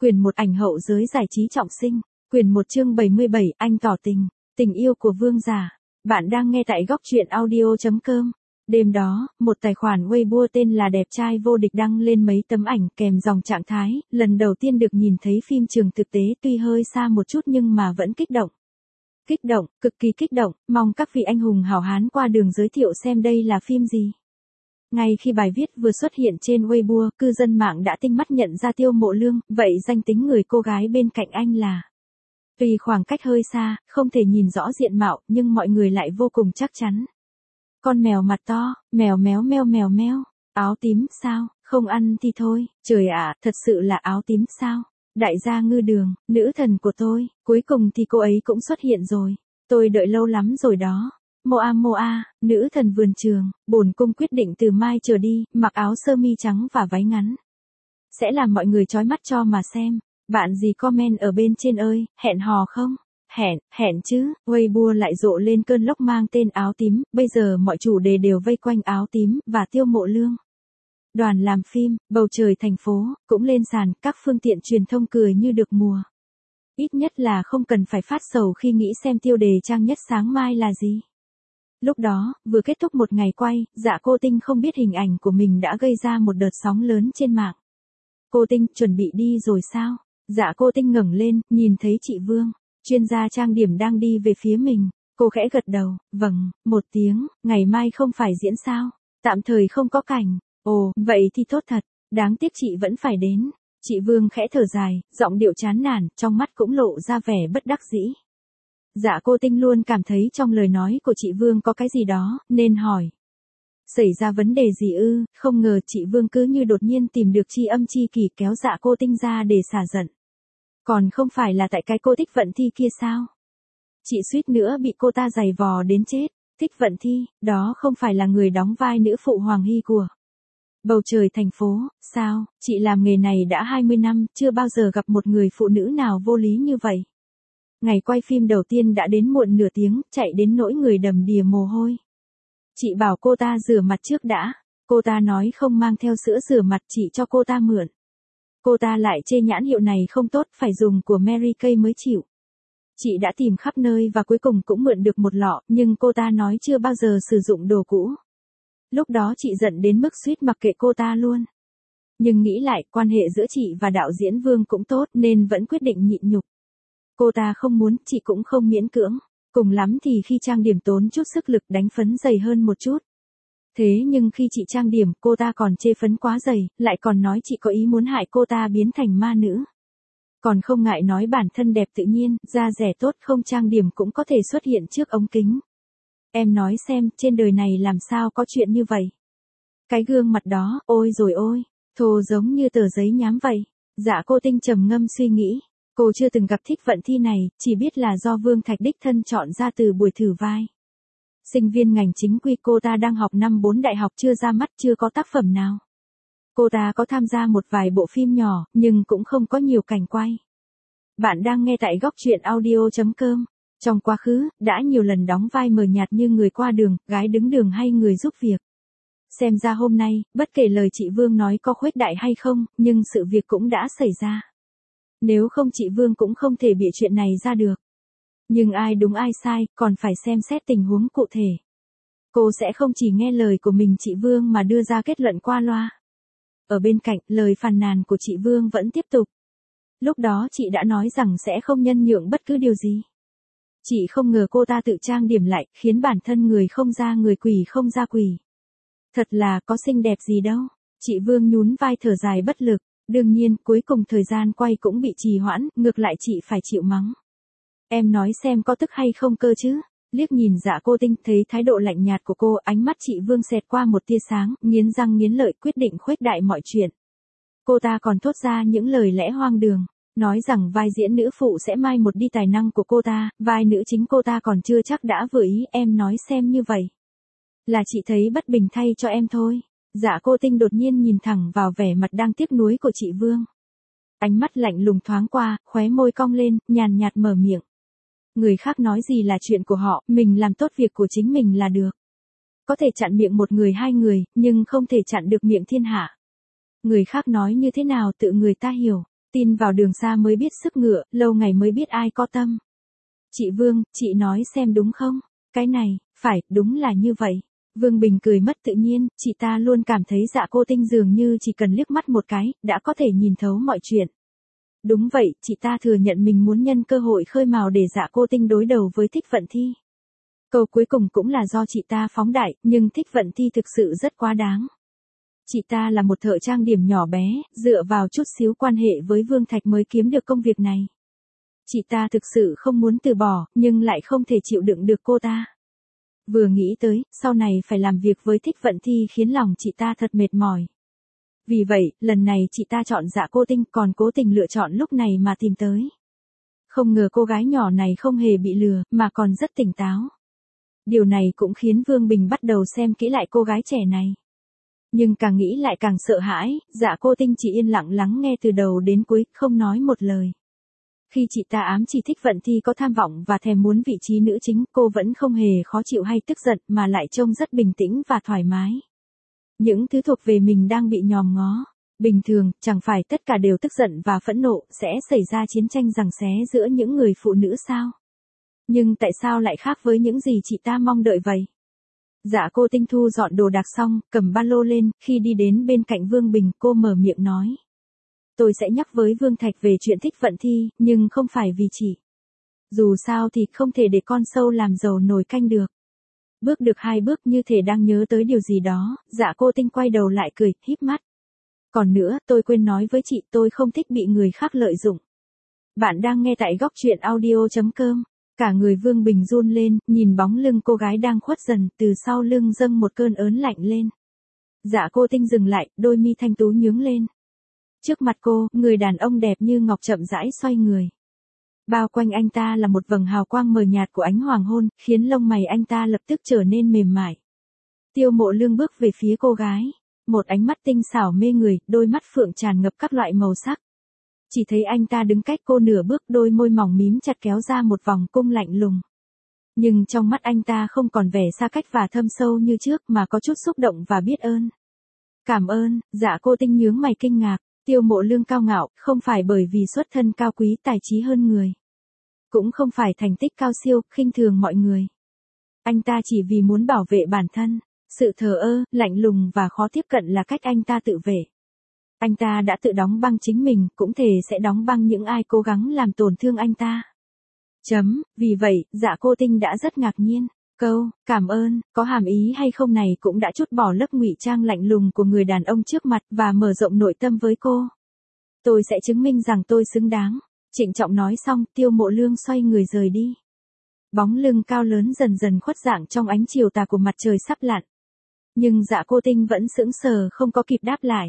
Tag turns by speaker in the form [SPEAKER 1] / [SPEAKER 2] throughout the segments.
[SPEAKER 1] Quyền 1 ảnh hậu giới giải trí trọng sinh. Quyền 1 chương 77 anh tỏ tình. Tình yêu của vương giả. Bạn đang nghe tại góc truyện audio.com. Đêm đó, một tài khoản Weibo tên là Đẹp trai vô địch đăng lên mấy tấm ảnh kèm dòng trạng thái, lần đầu tiên được nhìn thấy phim trường thực tế tuy hơi xa một chút nhưng mà vẫn kích động. Kích động, cực kỳ kích động, mong các vị anh hùng hảo hán qua đường giới thiệu xem đây là phim gì. Ngay khi bài viết vừa xuất hiện trên Weibo, cư dân mạng đã tinh mắt nhận ra Tiêu Mộ Lương, vậy danh tính người cô gái bên cạnh anh là. Tuy khoảng cách hơi xa, không thể nhìn rõ diện mạo, nhưng mọi người lại vô cùng chắc chắn. Con mèo mặt to, mèo mèo meo, áo tím sao, không ăn thì thôi, trời ạ, thật sự là áo tím sao. Đại gia Ngư Đường, nữ thần của tôi, cuối cùng thì cô ấy cũng xuất hiện rồi. Tôi đợi lâu lắm rồi đó. Moa, nữ thần vườn trường, bổn cung quyết định từ mai trở đi, mặc áo sơ mi trắng và váy ngắn. Sẽ làm mọi người chói mắt cho mà xem. Bạn gì comment ở bên trên ơi, hẹn hò không? Hẹn chứ. Weibo lại rộ lên cơn lốc mang tên áo tím, bây giờ mọi chủ đề đều vây quanh áo tím và Tiêu Mộ Lương. Đoàn làm phim, bầu trời thành phố, cũng lên sàn, các phương tiện truyền thông cười như được mùa. Ít nhất là không cần phải phát sầu khi nghĩ xem tiêu đề trang nhất sáng mai là gì. Lúc đó, vừa kết thúc một ngày quay, Dạ Cô Tinh không biết hình ảnh của mình đã gây ra một đợt sóng lớn trên mạng. Cô Tinh, chuẩn bị đi rồi sao? Dạ Cô Tinh ngẩng lên, nhìn thấy chị Vương, chuyên gia trang điểm đang đi về phía mình. Cô khẽ gật đầu, vâng, một tiếng, ngày mai không phải diễn sao? Tạm thời không có cảnh. Ồ, vậy thì tốt thật, đáng tiếc chị vẫn phải đến. Chị Vương khẽ thở dài, giọng điệu chán nản, trong mắt cũng lộ ra vẻ bất đắc dĩ. Dạ Cô Tinh luôn cảm thấy trong lời nói của chị Vương có cái gì đó, nên hỏi. Xảy ra vấn đề gì ư? Không ngờ chị Vương cứ như đột nhiên tìm được tri âm tri kỷ kéo Dạ Cô Tinh ra để xả giận. Còn không phải là tại cái cô Thích Vận Thi kia sao? Chị suýt nữa bị cô ta giày vò đến chết. Thích Vận Thi, đó không phải là người đóng vai nữ phụ Hoàng Hy của Bầu trời thành phố, sao? Chị làm nghề này đã 20 năm, chưa bao giờ gặp một người phụ nữ nào vô lý như vậy. Ngày quay phim đầu tiên đã đến muộn nửa tiếng, chạy đến nỗi người đầm đìa mồ hôi. Chị bảo cô ta rửa mặt trước đã. Cô ta nói không mang theo sữa rửa mặt, chị cho cô ta mượn. Cô ta lại chê nhãn hiệu này không tốt, phải dùng của Mary Kay mới chịu. Chị đã tìm khắp nơi và cuối cùng cũng mượn được một lọ, nhưng cô ta nói chưa bao giờ sử dụng đồ cũ. Lúc đó chị giận đến mức suýt mặc kệ cô ta luôn. Nhưng nghĩ lại, quan hệ giữa chị và đạo diễn Vương cũng tốt nên vẫn quyết định nhịn nhục. Cô ta không muốn, chị cũng không miễn cưỡng. Cùng lắm thì khi trang điểm tốn chút sức lực đánh phấn dày hơn một chút. Thế nhưng khi chị trang điểm, cô ta còn chê phấn quá dày, lại còn nói chị có ý muốn hại cô ta biến thành ma nữ. Còn không ngại nói bản thân đẹp tự nhiên, da dẻ tốt không trang điểm cũng có thể xuất hiện trước ống kính. Em nói xem, trên đời này làm sao có chuyện như vậy? Cái gương mặt đó, ôi rồi ôi, thô giống như tờ giấy nhám vậy. Dạ Cô Tinh trầm ngâm suy nghĩ. Cô chưa từng gặp Thích Vận Thi này, chỉ biết là do Vương Thạch đích thân chọn ra từ buổi thử vai. Sinh viên ngành chính quy, cô ta đang học năm 4 đại học, chưa ra mắt, chưa có tác phẩm nào. Cô ta có tham gia một vài bộ phim nhỏ, nhưng cũng không có nhiều cảnh quay. Bạn đang nghe tại góc truyện audio.com. Trong quá khứ, đã nhiều lần đóng vai mờ nhạt như người qua đường, gái đứng đường hay người giúp việc. Xem ra hôm nay, bất kể lời chị Vương nói có khuếch đại hay không, nhưng sự việc cũng đã xảy ra. Nếu không chị Vương cũng không thể bịa chuyện này ra được. Nhưng ai đúng ai sai, còn phải xem xét tình huống cụ thể. Cô sẽ không chỉ nghe lời của mình chị Vương mà đưa ra kết luận qua loa. Ở bên cạnh, lời phàn nàn của chị Vương vẫn tiếp tục. Lúc đó chị đã nói rằng sẽ không nhân nhượng bất cứ điều gì. Chị không ngờ cô ta tự trang điểm lại, khiến bản thân người không ra người, quỷ không ra quỷ. Thật là có xinh đẹp gì đâu. Chị Vương nhún vai thở dài bất lực. Đương nhiên, cuối cùng thời gian quay cũng bị trì hoãn, ngược lại chị phải chịu mắng. Em nói xem có tức hay không cơ chứ? Liếc nhìn Dạ Cô Tinh, thấy thái độ lạnh nhạt của cô, ánh mắt chị Vương xẹt qua một tia sáng, nghiến răng nghiến lợi quyết định khuếch đại mọi chuyện. Cô ta còn thốt ra những lời lẽ hoang đường, nói rằng vai diễn nữ phụ sẽ mai một đi tài năng của cô ta, vai nữ chính cô ta còn chưa chắc đã vừa ý, em nói xem như vậy. Là chị thấy bất bình thay cho em thôi. Dạ Cô Tinh đột nhiên nhìn thẳng vào vẻ mặt đang tiếc nuối của chị Vương. Ánh mắt lạnh lùng thoáng qua, khóe môi cong lên, nhàn nhạt mở miệng. Người khác nói gì là chuyện của họ, mình làm tốt việc của chính mình là được. Có thể chặn miệng một người hai người, nhưng không thể chặn được miệng thiên hạ. Người khác nói như thế nào tự người ta hiểu. Tin vào đường xa mới biết sức ngựa, lâu ngày mới biết ai có tâm. Chị Vương, chị nói xem đúng không? Cái này, phải, đúng là như vậy. Vương Bình cười mất tự nhiên, chị ta luôn cảm thấy Dạ Cô Tinh dường như chỉ cần liếc mắt một cái, đã có thể nhìn thấu mọi chuyện. Đúng vậy, chị ta thừa nhận mình muốn nhân cơ hội khơi mào để Dạ Cô Tinh đối đầu với Thích Vận Thi. Câu cuối cùng cũng là do chị ta phóng đại, nhưng Thích Vận Thi thực sự rất quá đáng. Chị ta là một thợ trang điểm nhỏ bé, dựa vào chút xíu quan hệ với Vương Thạch mới kiếm được công việc này. Chị ta thực sự không muốn từ bỏ, nhưng lại không thể chịu đựng được cô ta. Vừa nghĩ tới, sau này phải làm việc với Thích Vận Thi khiến lòng chị ta thật mệt mỏi. Vì vậy, lần này chị ta chọn Dạ Cô Tinh, còn cố tình lựa chọn lúc này mà tìm tới. Không ngờ cô gái nhỏ này không hề bị lừa, mà còn rất tỉnh táo. Điều này cũng khiến Vương Bình bắt đầu xem kỹ lại cô gái trẻ này. Nhưng càng nghĩ lại càng sợ hãi, Dạ Cô Tinh chỉ yên lặng lắng nghe từ đầu đến cuối, không nói một lời. Khi chị ta ám chỉ Thích Vận Thi có tham vọng và thèm muốn vị trí nữ chính, cô vẫn không hề khó chịu hay tức giận mà lại trông rất bình tĩnh và thoải mái. Những thứ thuộc về mình đang bị nhòm ngó. Bình thường, chẳng phải tất cả đều tức giận và phẫn nộ, sẽ xảy ra chiến tranh giằng xé giữa những người phụ nữ sao? Nhưng tại sao lại khác với những gì chị ta mong đợi vậy? Dạ Cô Tinh thu dọn đồ đạc xong, cầm ba lô lên, khi đi đến bên cạnh Vương Bình, cô mở miệng nói. Tôi sẽ nhắc với Vương Thạch về chuyện Thích Vận Thi, nhưng không phải vì chị. Dù sao thì không thể để con sâu làm dầu nồi canh được. Bước được 2 bước như thể đang nhớ tới điều gì đó, Dạ Cô Tinh quay đầu lại cười, híp mắt. Còn nữa, tôi quên nói với chị, tôi không thích bị người khác lợi dụng. Bạn đang nghe tại góc truyện audio.com. Cả người Vương Bình run lên, nhìn bóng lưng cô gái đang khuất dần, từ sau lưng dâng một cơn ớn lạnh lên. Dạ Cô Tinh dừng lại, đôi mi thanh tú nhướng lên. Trước mặt cô, người đàn ông đẹp như ngọc chậm rãi xoay người. Bao quanh anh ta là một vầng hào quang mờ nhạt của ánh hoàng hôn, khiến lông mày anh ta lập tức trở nên mềm mại. Tiêu Mộ Lương bước về phía cô gái. Một ánh mắt tinh xảo mê người, đôi mắt phượng tràn ngập các loại màu sắc. Chỉ thấy anh ta đứng cách cô nửa bước, đôi môi mỏng mím chặt kéo ra một vòng cung lạnh lùng. Nhưng trong mắt anh ta không còn vẻ xa cách và thâm sâu như trước mà có chút xúc động và biết ơn. Cảm ơn, Dạ Cô Tinh nhướng mày kinh ngạc. Tiêu Mộ Lương cao ngạo, không phải bởi vì xuất thân cao quý tài trí hơn người. Cũng không phải thành tích cao siêu, khinh thường mọi người. Anh ta chỉ vì muốn bảo vệ bản thân. Sự thờ ơ, lạnh lùng và khó tiếp cận là cách anh ta tự vệ. Anh ta đã tự đóng băng chính mình, cũng thề sẽ đóng băng những ai cố gắng làm tổn thương anh ta. Vì vậy, Dạ Cô Tinh đã rất ngạc nhiên. Câu, cảm ơn, có hàm ý hay không này cũng đã trút bỏ lớp ngụy trang lạnh lùng của người đàn ông trước mặt và mở rộng nội tâm với cô. Tôi sẽ chứng minh rằng tôi xứng đáng. Trịnh trọng nói xong, Tiêu Mộ Lương xoay người rời đi. Bóng lưng cao lớn dần dần khuất dạng trong ánh chiều tà của mặt trời sắp lặn. Nhưng Dạ Cô Tinh vẫn sững sờ không có kịp đáp lại.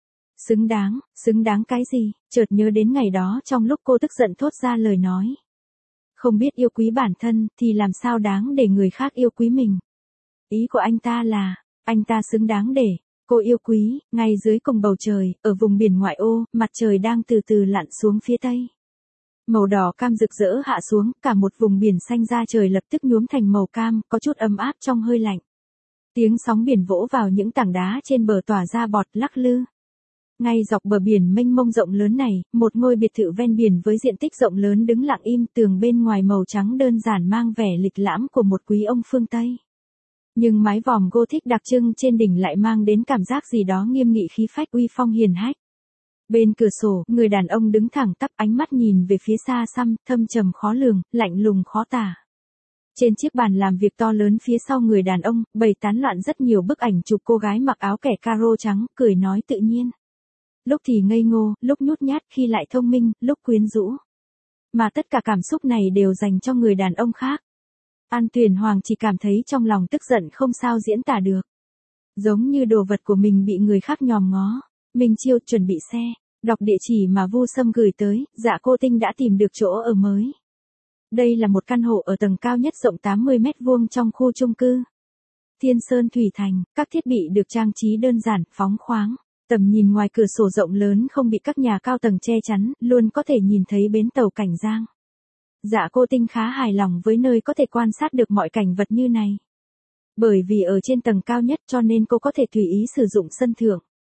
[SPEAKER 1] Xứng đáng cái gì? Chợt nhớ đến ngày đó trong lúc cô tức giận thốt ra lời nói. Không biết yêu quý bản thân thì làm sao đáng để người khác yêu quý mình. Ý của anh ta là, anh ta xứng đáng để cô yêu quý. Ngay dưới cùng bầu trời, ở vùng biển ngoại ô, mặt trời đang từ từ lặn xuống phía tây. Màu đỏ cam rực rỡ hạ xuống, cả một vùng biển xanh da trời lập tức nhuốm thành màu cam, có chút ấm áp trong hơi lạnh. Tiếng sóng biển vỗ vào những tảng đá trên bờ tỏa ra bọt lắc lư. Ngay dọc bờ biển mênh mông rộng lớn này, một ngôi biệt thự ven biển với diện tích rộng lớn đứng lặng im, tường bên ngoài màu trắng đơn giản mang vẻ lịch lãm của một quý ông phương Tây. Nhưng mái vòm Gothic đặc trưng trên đỉnh lại mang đến cảm giác gì đó nghiêm nghị, khí phách uy phong hiền hách. Bên cửa sổ, người đàn ông đứng thẳng tắp, ánh mắt nhìn về phía xa xăm, thâm trầm khó lường, lạnh lùng khó tả. Trên chiếc bàn làm việc to lớn phía sau người đàn ông, bày tán loạn rất nhiều bức ảnh chụp cô gái mặc áo kẻ caro trắng, cười nói tự nhiên. Lúc thì ngây ngô, lúc nhút nhát, khi lại thông minh, lúc quyến rũ. Mà tất cả cảm xúc này đều dành cho người đàn ông khác. An Tuyền Hoàng chỉ cảm thấy trong lòng tức giận không sao diễn tả được. Giống như đồ vật của mình bị người khác nhòm ngó. Minh Chiêu chuẩn bị xe, đọc địa chỉ mà Vu Sâm gửi tới, Dạ Cô Tinh đã tìm được chỗ ở mới. Đây là một căn hộ ở tầng cao nhất rộng 80 mét vuông trong khu chung cư Thiên Sơn Thủy Thành, các thiết bị được trang trí đơn giản, phóng khoáng. Tầm nhìn ngoài cửa sổ rộng lớn không bị các nhà cao tầng che chắn, luôn có thể nhìn thấy bến tàu Cảnh Giang. Dạ Cô Tinh khá hài lòng với nơi có thể quan sát được mọi cảnh vật như này. Bởi vì ở trên tầng cao nhất cho nên cô có thể tùy ý sử dụng sân thượng.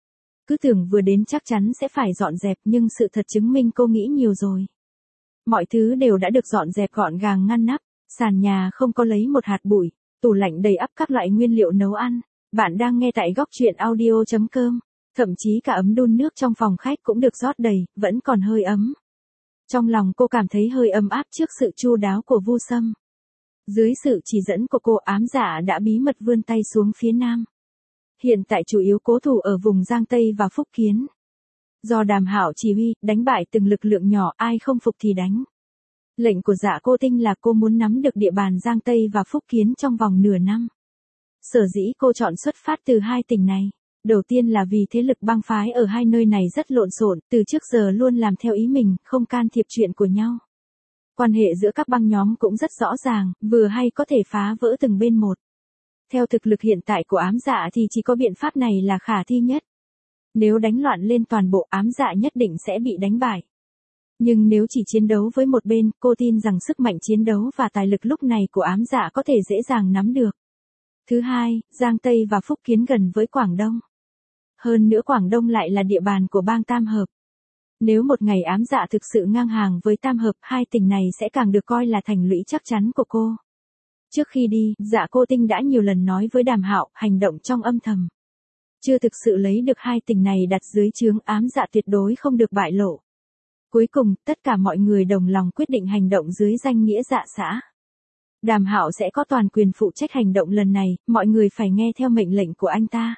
[SPEAKER 1] Cứ tưởng vừa đến chắc chắn sẽ phải dọn dẹp nhưng sự thật chứng minh cô nghĩ nhiều rồi. Mọi thứ đều đã được dọn dẹp gọn gàng ngăn nắp, sàn nhà không có lấy một hạt bụi, tủ lạnh đầy ắp các loại nguyên liệu nấu ăn. Bạn đang nghe tại góc truyện audio.com, thậm chí cả ấm đun nước trong phòng khách cũng được rót đầy, vẫn còn hơi ấm. Trong lòng cô cảm thấy hơi ấm áp trước sự chu đáo của Vu Sâm. Dưới sự chỉ dẫn của cô, ám dạ đã bí mật vươn tay xuống phía nam. Hiện tại chủ yếu cố thủ ở vùng Giang Tây và Phúc Kiến. Do Đàm Hạo chỉ huy, đánh bại từng lực lượng nhỏ, ai không phục thì đánh. Lệnh của Dạ Cô Tinh là cô muốn nắm được địa bàn Giang Tây và Phúc Kiến trong vòng nửa năm. Sở dĩ cô chọn xuất phát từ hai tỉnh này. Đầu tiên là vì thế lực bang phái ở hai nơi này rất lộn xộn, từ trước giờ luôn làm theo ý mình, không can thiệp chuyện của nhau. Quan hệ giữa các băng nhóm cũng rất rõ ràng, vừa hay có thể phá vỡ từng bên một. Theo thực lực hiện tại của ám dạ thì chỉ có biện pháp này là khả thi nhất. Nếu đánh loạn lên toàn bộ, ám dạ nhất định sẽ bị đánh bại. Nhưng nếu chỉ chiến đấu với một bên, cô tin rằng sức mạnh chiến đấu và tài lực lúc này của ám dạ có thể dễ dàng nắm được. Thứ hai, Giang Tây và Phúc Kiến gần với Quảng Đông. Hơn nữa Quảng Đông lại là địa bàn của bang Tam Hợp. Nếu một ngày ám dạ thực sự ngang hàng với Tam Hợp, hai tỉnh này sẽ càng được coi là thành lũy chắc chắn của cô. Trước khi đi, Dạ Cô Tinh đã nhiều lần nói với Đàm Hạo, hành động trong âm thầm. Chưa thực sự lấy được hai tỉnh này đặt dưới trướng, ám dạ tuyệt đối không được bại lộ. Cuối cùng, tất cả mọi người đồng lòng quyết định hành động dưới danh nghĩa Dạ xã. Đàm Hạo sẽ có toàn quyền phụ trách hành động lần này, mọi người phải nghe theo mệnh lệnh của anh ta.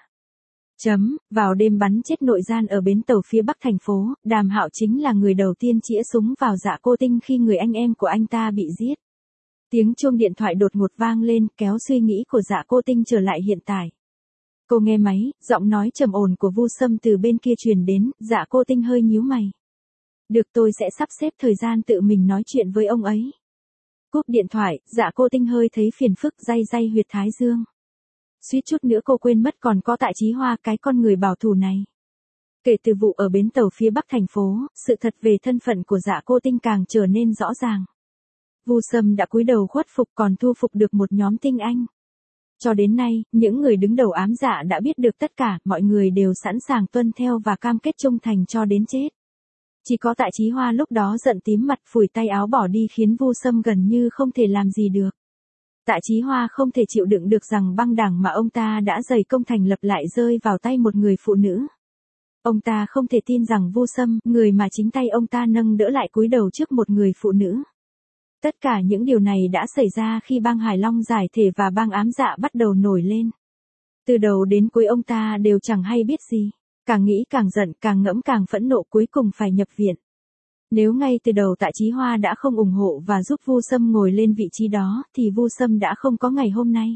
[SPEAKER 1] Vào đêm bắn chết nội gian ở bến tàu phía bắc thành phố, Đàm Hạo chính là người đầu tiên chĩa súng vào Dạ Cô Tinh khi người anh em của anh ta bị giết. Tiếng chuông điện thoại đột ngột vang lên, kéo suy nghĩ của Dạ Cô Tinh trở lại hiện tại. Cô nghe máy, giọng nói trầm ổn của Vu Sâm từ bên kia truyền đến, Dạ Cô Tinh hơi nhíu mày. Được, tôi sẽ sắp xếp thời gian tự mình nói chuyện với ông ấy. Cúp điện thoại, Dạ Cô Tinh hơi thấy phiền phức, day huyệt thái dương. Suýt chút nữa cô quên mất còn có Tạ Chí Hoa, cái con người bảo thủ này. Kể từ vụ ở bến tàu phía bắc thành phố, sự thật về thân phận của Dạ Cô Tinh càng trở nên rõ ràng. Vu Sâm đã cúi đầu khuất phục, còn thu phục được một nhóm tinh anh. Cho đến nay, những người đứng đầu ám dạ đã biết được tất cả, mọi người đều sẵn sàng tuân theo và cam kết trung thành cho đến chết. Chỉ có Tạ Chí Hoa lúc đó giận tím mặt, phủi tay áo bỏ đi, khiến Vu Sâm gần như không thể làm gì được. Tạ Chí Hoa không thể chịu đựng được rằng băng đảng mà ông ta đã dày công thành lập lại rơi vào tay một người phụ nữ. Ông ta không thể tin rằng Vu Sâm, người mà chính tay ông ta nâng đỡ, lại cúi đầu trước một người phụ nữ. Tất cả những điều này đã xảy ra khi bang Hải Long giải thể và bang ám dạ bắt đầu nổi lên. Từ đầu đến cuối ông ta đều chẳng hay biết gì. Càng nghĩ càng giận, càng ngẫm càng phẫn nộ, cuối cùng phải nhập viện. Nếu ngay từ đầu Tạ Chí Hoa đã không ủng hộ và giúp Vu Sâm ngồi lên vị trí đó, thì Vu Sâm đã không có ngày hôm nay.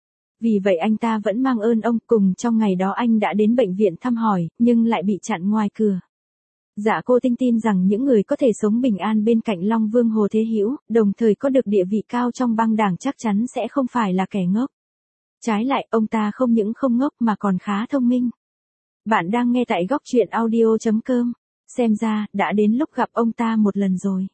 [SPEAKER 1] Vì vậy anh ta vẫn mang ơn ông, cùng trong ngày đó anh đã đến bệnh viện thăm hỏi, nhưng lại bị chặn ngoài cửa. Dạ Cô Tinh tin rằng những người có thể sống bình an bên cạnh Long Vương Hồ Thế Hữu, đồng thời có được địa vị cao trong bang đảng, chắc chắn sẽ không phải là kẻ ngốc. Trái lại, ông ta không những không ngốc mà còn khá thông minh. Bạn đang nghe tại góc truyện audio.com. Xem ra, đã đến lúc gặp ông ta một lần rồi.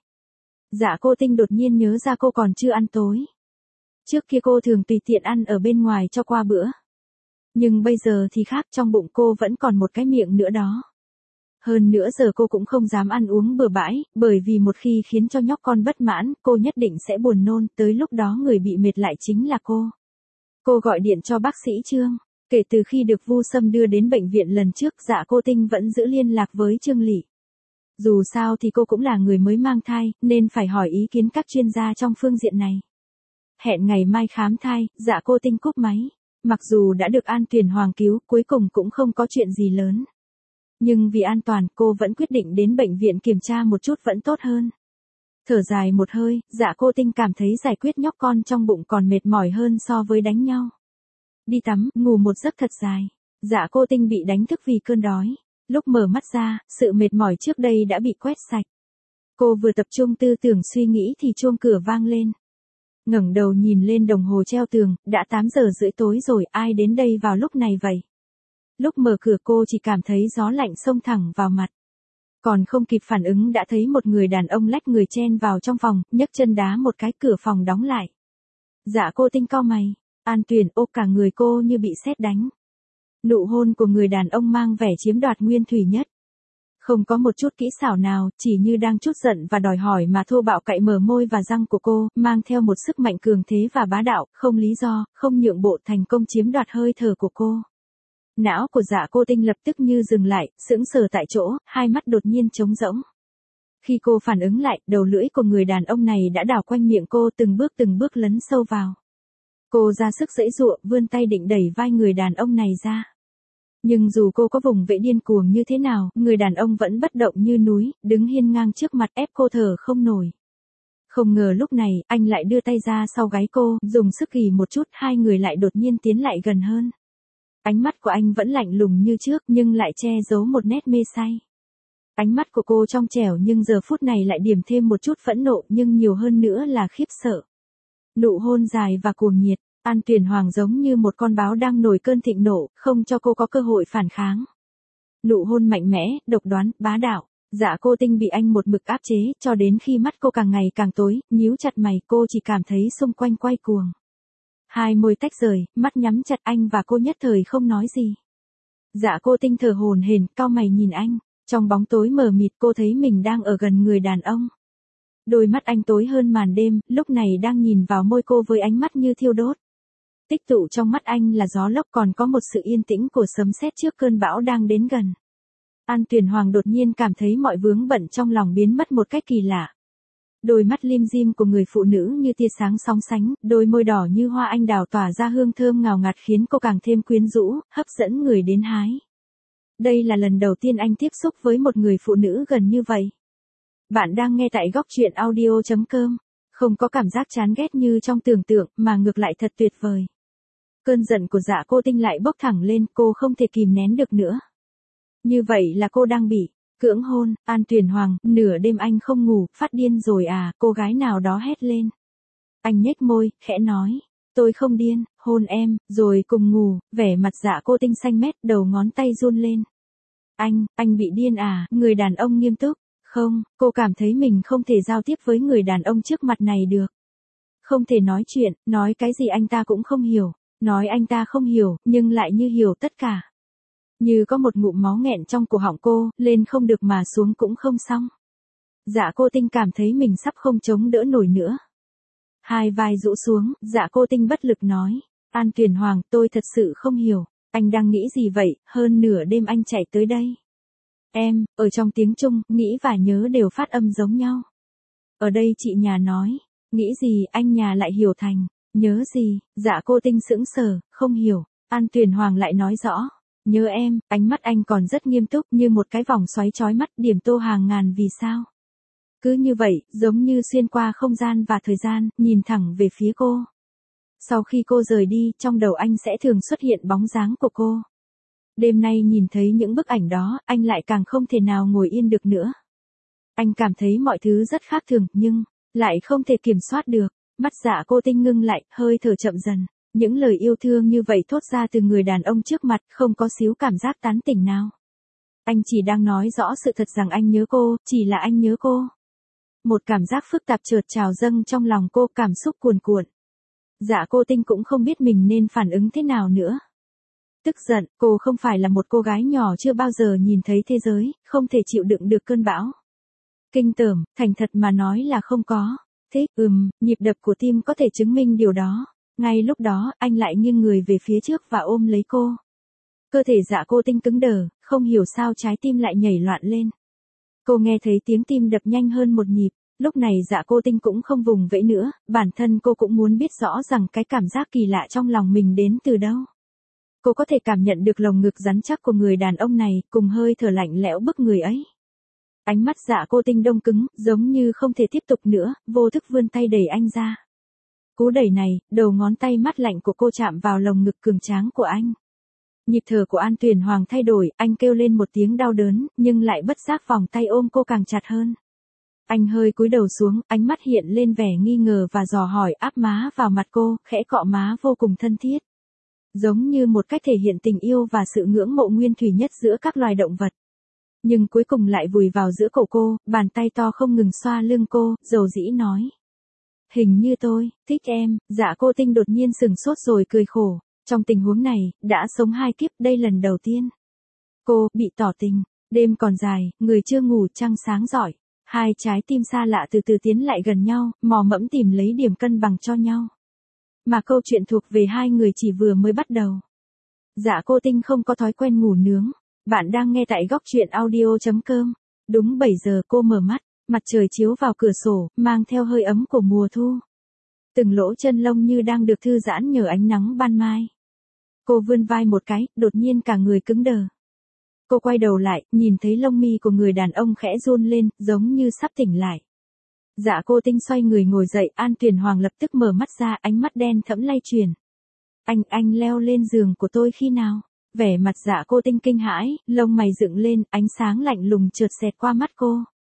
[SPEAKER 1] Dạ Cô Tinh đột nhiên nhớ ra cô còn chưa ăn tối. Trước kia cô thường tùy tiện ăn ở bên ngoài cho qua bữa. Nhưng bây giờ thì khác, trong bụng cô vẫn còn một cái miệng nữa đó. Hơn nữa giờ cô cũng không dám ăn uống bừa bãi, bởi vì một khi khiến cho nhóc con bất mãn, cô nhất định sẽ buồn nôn, tới lúc đó người bị mệt lại chính là cô. Cô gọi điện cho bác sĩ Trương. Kể từ khi được Vu Sâm đưa đến bệnh viện lần trước, Dạ Cô Tinh vẫn giữ liên lạc với Trương Lị. Dù sao thì cô cũng là người mới mang thai, nên phải hỏi ý kiến các chuyên gia trong phương diện này. Hẹn ngày mai khám thai, Dạ Cô Tinh cúp máy. Mặc dù đã được An Tuyền Hoàng cứu, cuối cùng cũng không có chuyện gì lớn. Nhưng vì an toàn, cô vẫn quyết định đến bệnh viện kiểm tra một chút vẫn tốt hơn. Thở dài một hơi, Dạ Cô Tinh cảm thấy giải quyết nhóc con trong bụng còn mệt mỏi hơn so với đánh nhau. Đi tắm, ngủ một giấc thật dài. Dạ Cô Tinh bị đánh thức vì cơn đói. Lúc mở mắt ra, sự mệt mỏi trước đây đã bị quét sạch. Cô vừa tập trung tư tưởng suy nghĩ thì chuông cửa vang lên. Ngẩng đầu nhìn lên đồng hồ treo tường, đã 8:30 tối rồi, ai đến đây vào lúc này vậy? Lúc mở cửa cô chỉ cảm thấy gió lạnh xông thẳng vào mặt. Còn không kịp phản ứng đã thấy một người đàn ông lách người chen vào trong phòng, nhấc chân đá một cái, cửa phòng đóng lại. Dạ Cô Tinh cau mày. An Tuyền, ô, cả người cô như bị sét đánh. Nụ hôn của người đàn ông mang vẻ chiếm đoạt nguyên thủy nhất. Không có một chút kỹ xảo nào, chỉ như đang trút giận và đòi hỏi mà thô bạo cạy mở môi và răng của cô, mang theo một sức mạnh cường thế và bá đạo, không lý do, không nhượng bộ thành công chiếm đoạt hơi thở của cô. Não của Dạ Cô Tinh lập tức như dừng lại, sững sờ tại chỗ, hai mắt đột nhiên trống rỗng. Khi cô phản ứng lại, đầu lưỡi của người đàn ông này đã đảo quanh miệng cô từng bước lấn sâu vào. Cô ra sức giãy giụa, vươn tay định đẩy vai người đàn ông này ra. Nhưng dù cô có vùng vẫy điên cuồng như thế nào, người đàn ông vẫn bất động như núi, đứng hiên ngang trước mặt ép cô thở không nổi. Không ngờ lúc này, anh lại đưa tay ra sau gáy cô, dùng sức ghì một chút, hai người lại đột nhiên tiến lại gần hơn. Ánh mắt của anh vẫn lạnh lùng như trước, nhưng lại che giấu một nét mê say. Ánh mắt của cô trong trẻo nhưng giờ phút này lại điểm thêm một chút phẫn nộ, nhưng nhiều hơn nữa là khiếp sợ. Nụ hôn dài và cuồng nhiệt, An Tuyền Hoàng giống như một con báo đang nổi cơn thịnh nộ, không cho cô có cơ hội phản kháng. Nụ hôn mạnh mẽ, độc đoán, bá đạo. Dạ Cô Tinh bị anh một mực áp chế, cho đến khi mắt cô càng ngày càng tối, nhíu chặt mày, cô chỉ cảm thấy xung quanh quay cuồng. Hai môi tách rời, mắt nhắm chặt, anh và cô nhất thời không nói gì. Dạ Cô Tinh thở hổn hển, cau mày nhìn anh, trong bóng tối mờ mịt cô thấy mình đang ở gần người đàn ông. Đôi mắt anh tối hơn màn đêm, lúc này đang nhìn vào môi cô với ánh mắt như thiêu đốt. Tích tụ trong mắt anh là gió lốc, còn có một sự yên tĩnh của sấm sét trước cơn bão đang đến gần. An Tuyền Hoàng đột nhiên cảm thấy mọi vướng bận trong lòng biến mất một cách kỳ lạ. Đôi mắt lim dim của người phụ nữ như tia sáng sóng sánh, đôi môi đỏ như hoa anh đào tỏa ra hương thơm ngào ngạt khiến cô càng thêm quyến rũ, hấp dẫn người đến hái. Đây là lần đầu tiên anh tiếp xúc với một người phụ nữ gần như vậy. Bạn đang nghe tại góc truyện audio.com. Không có cảm giác chán ghét như trong tưởng tượng, mà ngược lại thật tuyệt vời. Cơn giận của Dạ Cô Tinh lại bốc thẳng lên, cô không thể kìm nén được nữa. Như vậy là cô đang bị cưỡng hôn. An Tuyền Hoàng, nửa đêm anh không ngủ, phát điên rồi à, cô gái nào đó hét lên. Anh nhếch môi, khẽ nói, tôi không điên, hôn em, rồi cùng ngủ. Vẻ mặt Dạ Cô Tinh xanh mét, đầu ngón tay run lên. Anh bị điên à, người đàn ông nghiêm túc. Không, cô cảm thấy mình không thể giao tiếp với người đàn ông trước mặt này được. Không thể nói chuyện, nói cái gì anh ta cũng không hiểu. Nói anh ta không hiểu, nhưng lại như hiểu tất cả. Như có một ngụm máu nghẹn trong cổ họng cô, lên không được mà xuống cũng không xong. Dạ Cô Tinh cảm thấy mình sắp không chống đỡ nổi nữa. Hai vai rũ xuống, Dạ Cô Tinh bất lực nói. An Tuyền Hoàng, tôi thật sự không hiểu. Anh đang nghĩ gì vậy, hơn nửa đêm anh chạy tới đây. Em, ở trong tiếng Trung, nghĩ và nhớ đều phát âm giống nhau. Ở đây chị nhà nói. Nghĩ gì, anh nhà lại hiểu thành. Nhớ gì, Dạ Cô Tinh sững sờ, không hiểu. An Tuyền Hoàng lại nói rõ. Nhớ em, ánh mắt anh còn rất nghiêm túc như một cái vòng xoáy chói mắt điểm tô hàng ngàn vì sao. Cứ như vậy, giống như xuyên qua không gian và thời gian, nhìn thẳng về phía cô. Sau khi cô rời đi, trong đầu anh sẽ thường xuất hiện bóng dáng của cô. Đêm nay nhìn thấy những bức ảnh đó, anh lại càng không thể nào ngồi yên được nữa. Anh cảm thấy mọi thứ rất khác thường, nhưng lại không thể kiểm soát được. Mắt Dạ Cô Tinh ngưng lại, hơi thở chậm dần. Những lời yêu thương như vậy thốt ra từ người đàn ông trước mặt, không có xíu cảm giác tán tỉnh nào. Anh chỉ đang nói rõ sự thật rằng anh nhớ cô, chỉ là anh nhớ cô. Một cảm giác phức tạp chợt trào dâng trong lòng cô, cảm xúc cuồn cuộn. Dạ Cô Tinh cũng không biết mình nên phản ứng thế nào nữa. Tức giận, cô không phải là một cô gái nhỏ chưa bao giờ nhìn thấy thế giới, không thể chịu đựng được cơn bão. Kinh tởm, thành thật mà nói là không có. Thế, nhịp đập của tim có thể chứng minh điều đó. Ngay lúc đó, anh lại nghiêng người về phía trước và ôm lấy cô. Cơ thể Dạ Cô Tinh cứng đờ, không hiểu sao trái tim lại nhảy loạn lên. Cô nghe thấy tiếng tim đập nhanh hơn một nhịp, lúc này Dạ Cô Tinh cũng không vùng vẫy nữa, bản thân cô cũng muốn biết rõ rằng cái cảm giác kỳ lạ trong lòng mình đến từ đâu. Cô có thể cảm nhận được lồng ngực rắn chắc của người đàn ông này, cùng hơi thở lạnh lẽo bức người ấy. Ánh mắt Dạ Cô Tinh đông cứng, giống như không thể tiếp tục nữa, vô thức vươn tay đẩy anh ra. Cú đẩy này, đầu ngón tay mát lạnh của cô chạm vào lồng ngực cường tráng của anh. Nhịp thở của An Tuyền Hoàng thay đổi, anh kêu lên một tiếng đau đớn, nhưng lại bất giác vòng tay ôm cô càng chặt hơn. Anh hơi cúi đầu xuống, ánh mắt hiện lên vẻ nghi ngờ và dò hỏi, áp má vào mặt cô, khẽ cọ má vô cùng thân thiết. Giống như một cách thể hiện tình yêu và sự ngưỡng mộ nguyên thủy nhất giữa các loài động vật. Nhưng cuối cùng lại vùi vào giữa cổ cô, bàn tay to không ngừng xoa lưng cô, dầu dĩ nói. Hình như tôi thích em. Dạ Cô Tinh đột nhiên sừng sốt rồi cười khổ. Trong tình huống này, đã sống 2 kiếp đây lần đầu tiên. Cô bị tỏ tình, đêm còn dài, người chưa ngủ trăng sáng rọi. Hai trái tim xa lạ từ từ tiến lại gần nhau, mò mẫm tìm lấy điểm cân bằng cho nhau. Mà câu chuyện thuộc về hai người chỉ vừa mới bắt đầu. Dạ cô Tinh không có thói quen ngủ nướng. Bạn đang nghe tại góc truyện audio.com. Đúng 7 giờ cô mở mắt, mặt trời chiếu vào cửa sổ, mang theo hơi ấm của mùa thu. Từng lỗ chân lông như đang được thư giãn nhờ ánh nắng ban mai. Cô vươn vai một cái, đột nhiên cả người cứng đờ. Cô quay đầu lại, nhìn thấy lông mi của người đàn ông khẽ run lên, giống như sắp tỉnh lại. Dạ cô Tinh xoay người ngồi dậy, An Tuyền Hoàng lập tức mở mắt ra, ánh mắt đen thẫm lay chuyển. Anh leo lên giường của tôi khi nào? Vẻ mặt dạ cô Tinh kinh hãi, lông mày dựng lên, ánh sáng lạnh lùng trượt xẹt qua mắt cô.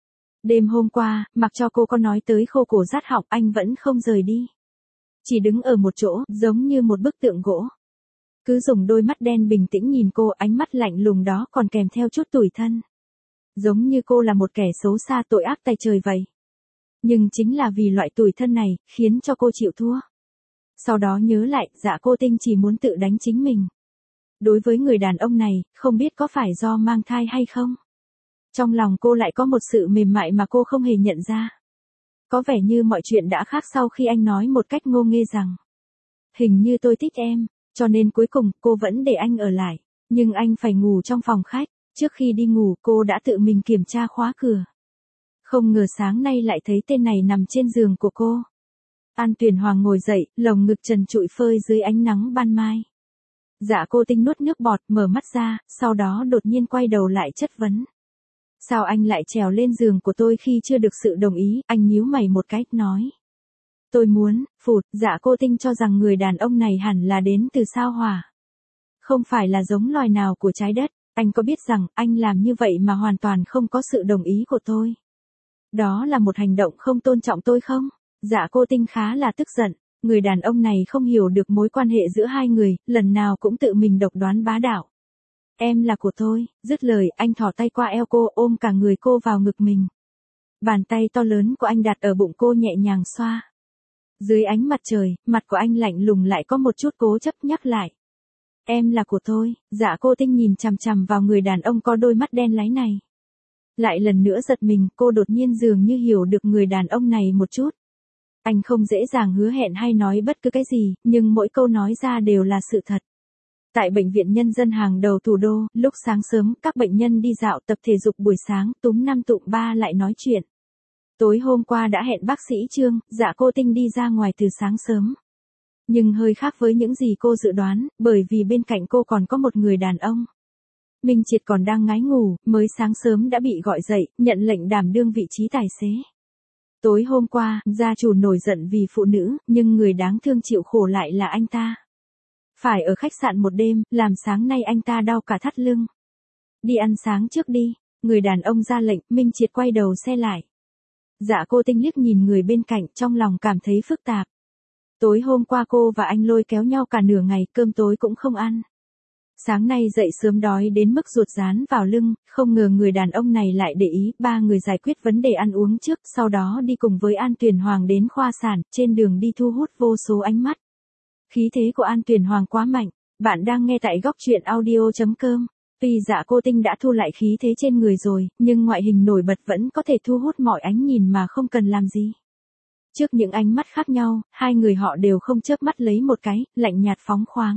[SPEAKER 1] Đêm hôm qua, mặc cho cô có nói tới khô cổ rát họng, anh vẫn không rời đi. Chỉ đứng ở một chỗ, giống như một bức tượng gỗ. Cứ dùng đôi mắt đen bình tĩnh nhìn cô, ánh mắt lạnh lùng đó còn kèm theo chút tủi thân. Giống như cô là một kẻ xấu xa tội ác tày trời vậy. Nhưng chính là vì loại tủi thân này, khiến cho cô chịu thua. Sau đó nhớ lại, dạ cô Tinh chỉ muốn tự đánh chính mình. Đối với người đàn ông này, không biết có phải do mang thai hay không. Trong lòng cô lại có một sự mềm mại mà cô không hề nhận ra. Có vẻ như mọi chuyện đã khác sau khi anh nói một cách ngô nghê rằng. Hình như tôi thích em, cho nên cuối cùng cô vẫn để anh ở lại. Nhưng anh phải ngủ trong phòng khách. Trước khi đi ngủ cô đã tự mình kiểm tra khóa cửa. Không ngờ sáng nay lại thấy tên này nằm trên giường của cô. An Tuyền Hoàng ngồi dậy, lồng ngực trần trụi phơi dưới ánh nắng ban mai. Dạ cô Tinh nuốt nước bọt, mở mắt ra, sau đó đột nhiên quay đầu lại chất vấn. Sao anh lại trèo lên giường của tôi khi chưa được sự đồng ý? Anh nhíu mày một cái, nói. Tôi muốn, phụt, dạ cô Tinh cho rằng người đàn ông này hẳn là đến từ sao Hỏa. Không phải là giống loài nào của trái đất. Anh có biết rằng anh làm như vậy mà hoàn toàn không có sự đồng ý của tôi? Đó là một hành động không tôn trọng tôi không? Dạ cô Tinh khá là tức giận. Người đàn ông này không hiểu được mối quan hệ giữa hai người, lần nào cũng tự mình độc đoán bá đạo. Em là của tôi, dứt lời anh thò tay qua eo cô, ôm cả người cô vào ngực mình. Bàn tay to lớn của anh đặt ở bụng cô nhẹ nhàng xoa. Dưới ánh mặt trời, mặt của anh lạnh lùng lại có một chút cố chấp nhắc lại. Em là của tôi. Dạ cô Tinh nhìn chằm chằm vào người đàn ông có đôi mắt đen láy này. Lại lần nữa giật mình, cô đột nhiên dường như hiểu được người đàn ông này một chút. Anh không dễ dàng hứa hẹn hay nói bất cứ cái gì, nhưng mỗi câu nói ra đều là sự thật. Tại bệnh viện nhân dân hàng đầu thủ đô, lúc sáng sớm, các bệnh nhân đi dạo tập thể dục buổi sáng, túm năm tụm ba lại nói chuyện. Tối hôm qua đã hẹn bác sĩ Trương, dạ cô Tinh đi ra ngoài từ sáng sớm. Nhưng hơi khác với những gì cô dự đoán, bởi vì bên cạnh cô còn có một người đàn ông. Minh Triệt còn đang ngái ngủ, mới sáng sớm đã bị gọi dậy, nhận lệnh đảm đương vị trí tài xế. Tối hôm qua, gia chủ nổi giận vì phụ nữ, nhưng người đáng thương chịu khổ lại là anh ta. Phải ở khách sạn một đêm, làm sáng nay anh ta đau cả thắt lưng. Đi ăn sáng trước đi, người đàn ông ra lệnh, Minh Triệt quay đầu xe lại. Dạ cô Tinh liếc nhìn người bên cạnh, trong lòng cảm thấy phức tạp. Tối hôm qua cô và anh lôi kéo nhau cả nửa ngày, cơm tối cũng không ăn. Sáng nay dậy sớm đói đến mức ruột dán vào lưng, không ngờ người đàn ông này lại để ý, ba người giải quyết vấn đề ăn uống trước, sau đó đi cùng với An Tuyền Hoàng đến khoa sản, trên đường đi thu hút vô số ánh mắt. Khí thế của An Tuyền Hoàng quá mạnh, bạn đang nghe tại góc truyện audio.com. Tuy dạ cô Tinh đã thu lại khí thế trên người rồi, nhưng ngoại hình nổi bật vẫn có thể thu hút mọi ánh nhìn mà không cần làm gì. Trước những ánh mắt khác nhau, hai người họ đều không chớp mắt lấy một cái, lạnh nhạt phóng khoáng.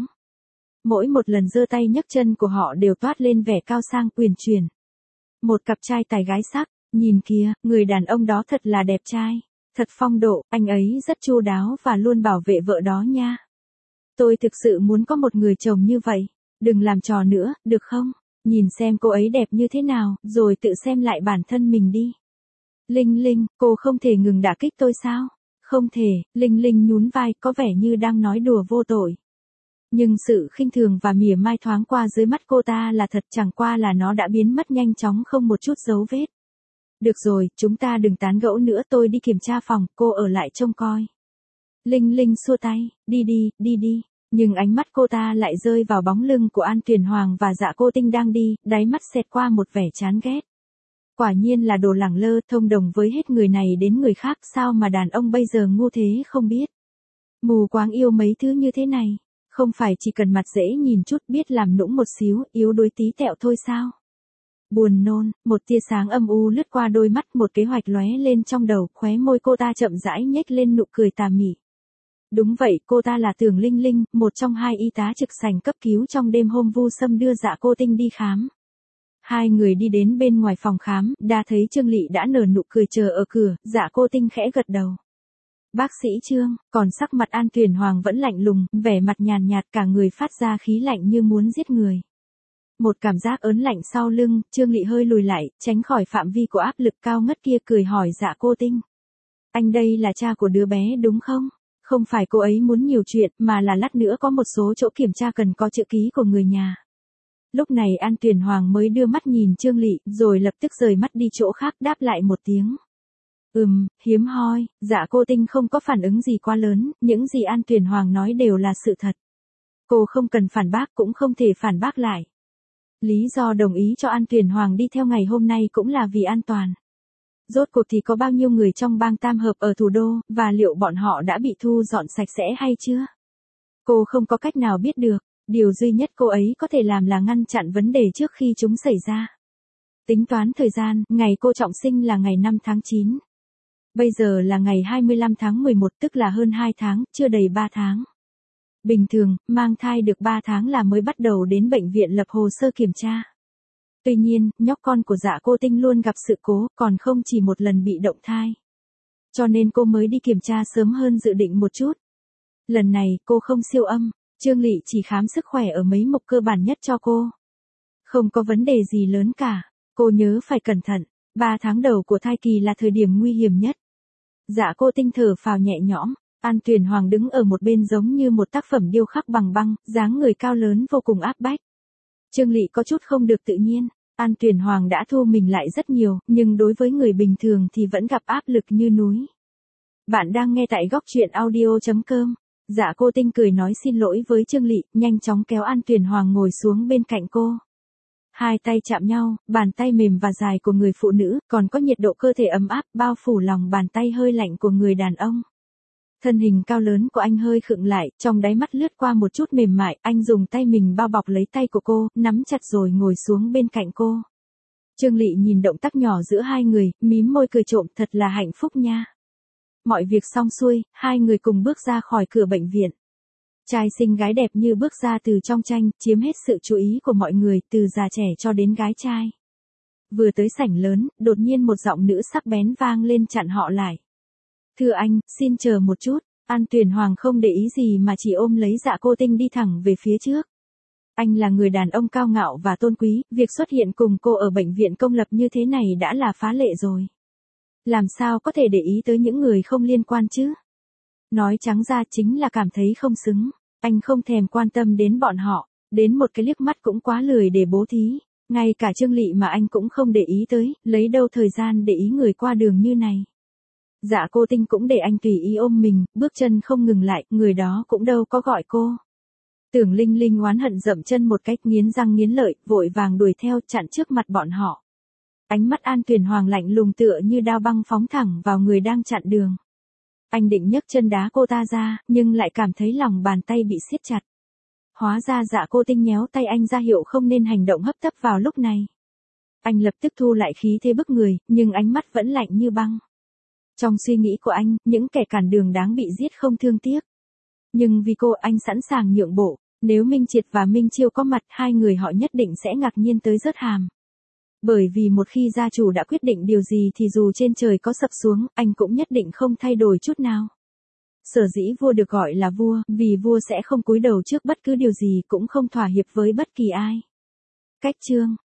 [SPEAKER 1] Mỗi một lần giơ tay nhấc chân của họ đều toát lên vẻ cao sang uyển chuyển. Một cặp trai tài gái sắc, nhìn kìa, người đàn ông đó thật là đẹp trai, thật phong độ, anh ấy rất chu đáo và luôn bảo vệ vợ đó nha. Tôi thực sự muốn có một người chồng như vậy, đừng làm trò nữa, được không? Nhìn xem cô ấy đẹp như thế nào, rồi tự xem lại bản thân mình đi. Linh Linh, cô không thể ngừng đả kích tôi sao? Không thể, Linh Linh nhún vai, có vẻ như đang nói đùa vô tội. Nhưng sự khinh thường và mỉa mai thoáng qua dưới mắt cô ta là thật, chẳng qua là nó đã biến mất nhanh chóng không một chút dấu vết. Được rồi, chúng ta đừng tán gẫu nữa, tôi đi kiểm tra phòng, cô ở lại trông coi. Linh Linh xua tay, đi đi. Nhưng ánh mắt cô ta lại rơi vào bóng lưng của An Tuyền Hoàng và dạ cô Tinh đang đi, đáy mắt xẹt qua một vẻ chán ghét. Quả nhiên là đồ lẳng lơ, thông đồng với hết người này đến người khác, sao mà đàn ông bây giờ ngu thế không biết. Mù quáng yêu mấy thứ như thế này. Không phải chỉ cần mặt dễ nhìn chút biết làm nũng một xíu, yếu đuối tí tẹo thôi sao? Buồn nôn, một tia sáng âm u lướt qua đôi mắt, một kế hoạch lóe lên trong đầu, khóe môi cô ta chậm rãi nhếch lên nụ cười tà mị. Đúng vậy, cô ta là Tưởng Linh Linh, một trong hai y tá trực sảnh cấp cứu trong đêm hôm Vu Sâm đưa Dạ Cô Tinh đi khám. Hai người đi đến bên ngoài phòng khám, đã thấy Trương Lị đã nở nụ cười chờ ở cửa, Dạ Cô Tinh khẽ gật đầu. Bác sĩ Trương, còn sắc mặt An Tuyền Hoàng vẫn lạnh lùng, vẻ mặt nhàn nhạt, cả người phát ra khí lạnh như muốn giết người. Một cảm giác ớn lạnh sau lưng, Trương Lị hơi lùi lại, tránh khỏi phạm vi của áp lực cao ngất kia, cười hỏi Dạ Cô Tinh. Anh đây là cha của đứa bé đúng không? Không phải cô ấy muốn nhiều chuyện, mà là lát nữa có một số chỗ kiểm tra cần có chữ ký của người nhà. Lúc này An Tuyền Hoàng mới đưa mắt nhìn Trương Lị, rồi lập tức rời mắt đi chỗ khác, đáp lại một tiếng. Hiếm hoi. Dạ Cô Tinh không có phản ứng gì quá lớn, những gì An Tuyền Hoàng nói đều là sự thật. Cô không cần phản bác, cũng không thể phản bác lại. Lý do đồng ý cho An Tuyền Hoàng đi theo ngày hôm nay cũng là vì an toàn. Rốt cuộc thì có bao nhiêu người trong bang tam hợp ở thủ đô, và liệu bọn họ đã bị thu dọn sạch sẽ hay chưa? Cô không có cách nào biết được, điều duy nhất cô ấy có thể làm là ngăn chặn vấn đề trước khi chúng xảy ra. Tính toán thời gian, ngày cô trọng sinh là ngày 5 tháng 9. Bây giờ là ngày 25 tháng 11, tức là hơn 2 tháng, chưa đầy 3 tháng. Bình thường, mang thai được 3 tháng là mới bắt đầu đến bệnh viện lập hồ sơ kiểm tra. Tuy nhiên, nhóc con của Dạ Cô Tinh luôn gặp sự cố, còn không chỉ một lần bị động thai. Cho nên cô mới đi kiểm tra sớm hơn dự định một chút. Lần này, cô không siêu âm, Trương Lị chỉ khám sức khỏe ở mấy mục cơ bản nhất cho cô. Không có vấn đề gì lớn cả, cô nhớ phải cẩn thận, 3 tháng đầu của thai kỳ là thời điểm nguy hiểm nhất. Dạ Cô Tinh thở phào nhẹ nhõm, An Tuyền Hoàng đứng ở một bên giống như một tác phẩm điêu khắc bằng băng, dáng người cao lớn vô cùng áp bách. Trương Lị có chút không được tự nhiên, An Tuyền Hoàng đã thu mình lại rất nhiều, nhưng đối với người bình thường thì vẫn gặp áp lực như núi. Bạn đang nghe tại góc truyện audio.com. Dạ Cô Tinh cười nói xin lỗi với Trương Lị, nhanh chóng kéo An Tuyền Hoàng ngồi xuống bên cạnh cô. Hai tay chạm nhau, bàn tay mềm và dài của người phụ nữ, còn có nhiệt độ cơ thể ấm áp, bao phủ lòng bàn tay hơi lạnh của người đàn ông. Thân hình cao lớn của anh hơi khựng lại, trong đáy mắt lướt qua một chút mềm mại, anh dùng tay mình bao bọc lấy tay của cô, nắm chặt rồi ngồi xuống bên cạnh cô. Trương Lị nhìn động tác nhỏ giữa hai người, mím môi cười trộm, thật là hạnh phúc nha. Mọi việc xong xuôi, hai người cùng bước ra khỏi cửa bệnh viện. Trai xinh gái đẹp như bước ra từ trong tranh, chiếm hết sự chú ý của mọi người, từ già trẻ cho đến gái trai. Vừa tới sảnh lớn, đột nhiên một giọng nữ sắc bén vang lên chặn họ lại. Thưa anh, xin chờ một chút. An Tuyền Hoàng không để ý gì mà chỉ ôm lấy Dạ Cô Tinh đi thẳng về phía trước. Anh là người đàn ông cao ngạo và tôn quý, việc xuất hiện cùng cô ở bệnh viện công lập như thế này đã là phá lệ rồi. Làm sao có thể để ý tới những người không liên quan chứ? Nói trắng ra chính là cảm thấy không xứng. Anh không thèm quan tâm đến bọn họ, đến một cái liếc mắt cũng quá lười để bố thí. Ngay cả Trương Lị mà anh cũng không để ý tới, lấy đâu thời gian để ý người qua đường như này. Dạ Cô Tinh cũng để anh tùy ý ôm mình, bước chân không ngừng lại, người đó cũng đâu có gọi cô. Tưởng Linh Linh oán hận dậm chân một cách nghiến răng nghiến lợi, vội vàng đuổi theo chặn trước mặt bọn họ. Ánh mắt An Tuyền Hoàng lạnh lùng tựa như đao băng phóng thẳng vào người đang chặn đường. Anh định nhấc chân đá cô ta ra, nhưng lại cảm thấy lòng bàn tay bị siết chặt. Hóa ra Dạ Cô Tinh nhéo tay anh ra hiệu không nên hành động hấp tấp vào lúc này. Anh lập tức thu lại khí thế bức người, nhưng ánh mắt vẫn lạnh như băng. Trong suy nghĩ của anh, những kẻ cản đường đáng bị giết không thương tiếc. Nhưng vì cô, anh sẵn sàng nhượng bộ. Nếu Minh Triệt và Minh Chiêu có mặt, hai người họ nhất định sẽ ngạc nhiên tới rớt hàm. Bởi vì một khi gia chủ đã quyết định điều gì thì dù trên trời có sập xuống, anh cũng nhất định không thay đổi chút nào. Sở dĩ vua được gọi là vua, vì vua sẽ không cúi đầu trước bất cứ điều gì, cũng không thỏa hiệp với bất kỳ ai. Cách chương